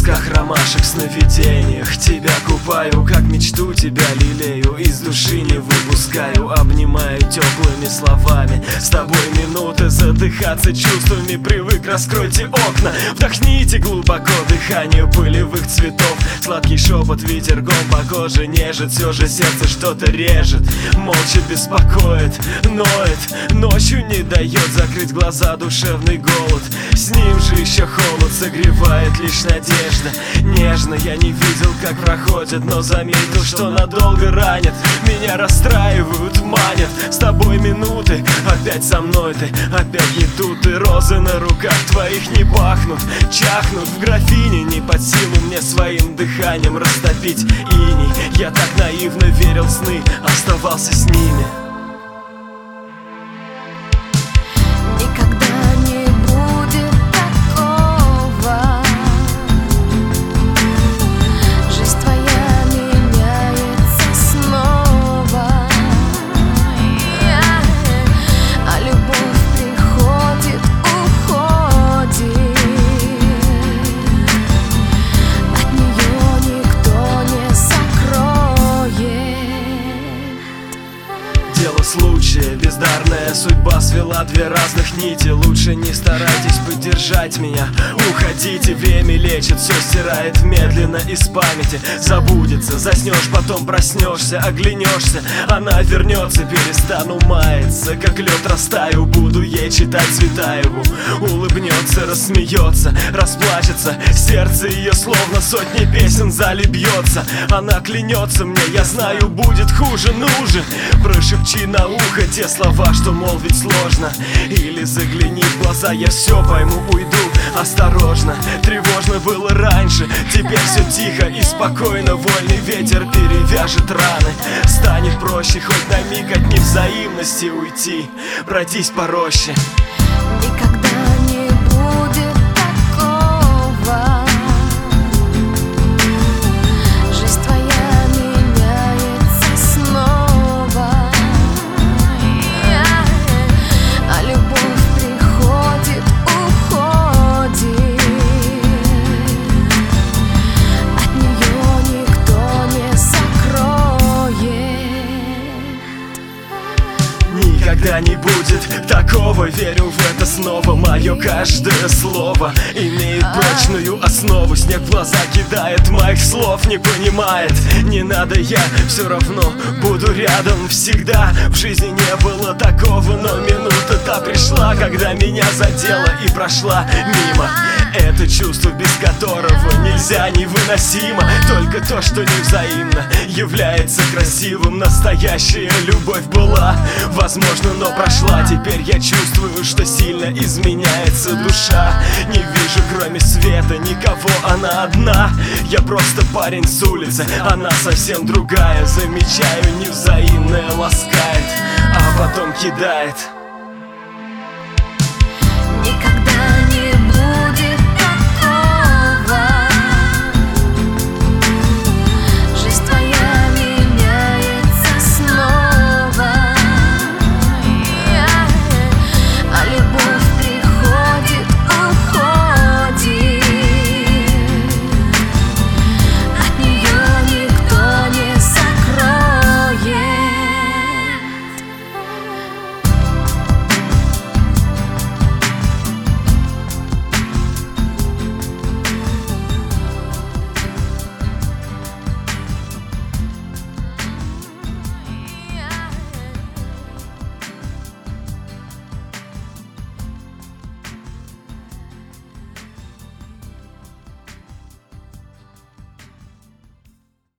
песках ромашек, сновидениях тебя купаю, как мечту тебя лелею, из души не выпускаю, обнимаю теплыми словами. С тобой минуты задыхаться чувствами привык, раскройте окна, вдохните глубоко дыхание пылевых цветов. Сладкий шепот ветергом по коже нежит, все же сердце что-то режет, молча беспокоит, ноет, ночью не дает закрыть глаза душевный голод. С ним же еще холод согревает лишь надежда. Нежно я не видел, как проходит, но заметил, что надолго ранит. Меня расстраивают, манят. С тобой минуты, опять со мной ты, опять не тут. И розы на руках твоих не пахнут, чахнут в графине. Не под силу мне своим дыханием растопить иней. Я так наивно верил в сны, оставался с ними. Случая, бездарная судьба свела две разных нити. Лучше не старайтесь поддержать меня, уходите, время лечит, все стирает медленно из памяти. Забудется, заснешь, потом проснешься, оглянешься, она вернется, перестану маяться, как лед растаю, буду ей читать Цветаеву. Улыбнется, рассмеется, расплачется, сердце ее словно сотни песен зале бьется. Она клянется мне, я знаю, будет хуже, нужен, прошепчи на ухо те слова, что молвить сложно. Или загляни в глаза, я все пойму, уйду осторожно. Тревожно было раньше, теперь все тихо и спокойно. Вольный ветер перевяжет раны, станет проще хоть на миг от невзаимности уйти, пройтись пороще. Никогда не будет такого. Жизнь твоя меняется снова, а любовь приходит, уходит. От нее никто не сокроет. Никогда не будет такого, верю в это снова. Мое каждое слово имеет прочную основу. Снег в глаза кидает, моих слов не понимает. Не надо, я все равно буду рядом всегда. В жизни не было такого, но минута та пришла, когда меня задела и прошла мимо. Это чувство, без которого нельзя, невыносимо. Только то, что невзаимно, является красивым. Настоящая любовь была, возможно, но прошла. Теперь я чувствую, что сильно изменяется душа. Не вижу кроме света никого, она одна. Я просто парень с улицы, она совсем другая. Замечаю, невзаимное ласкает, а потом кидает.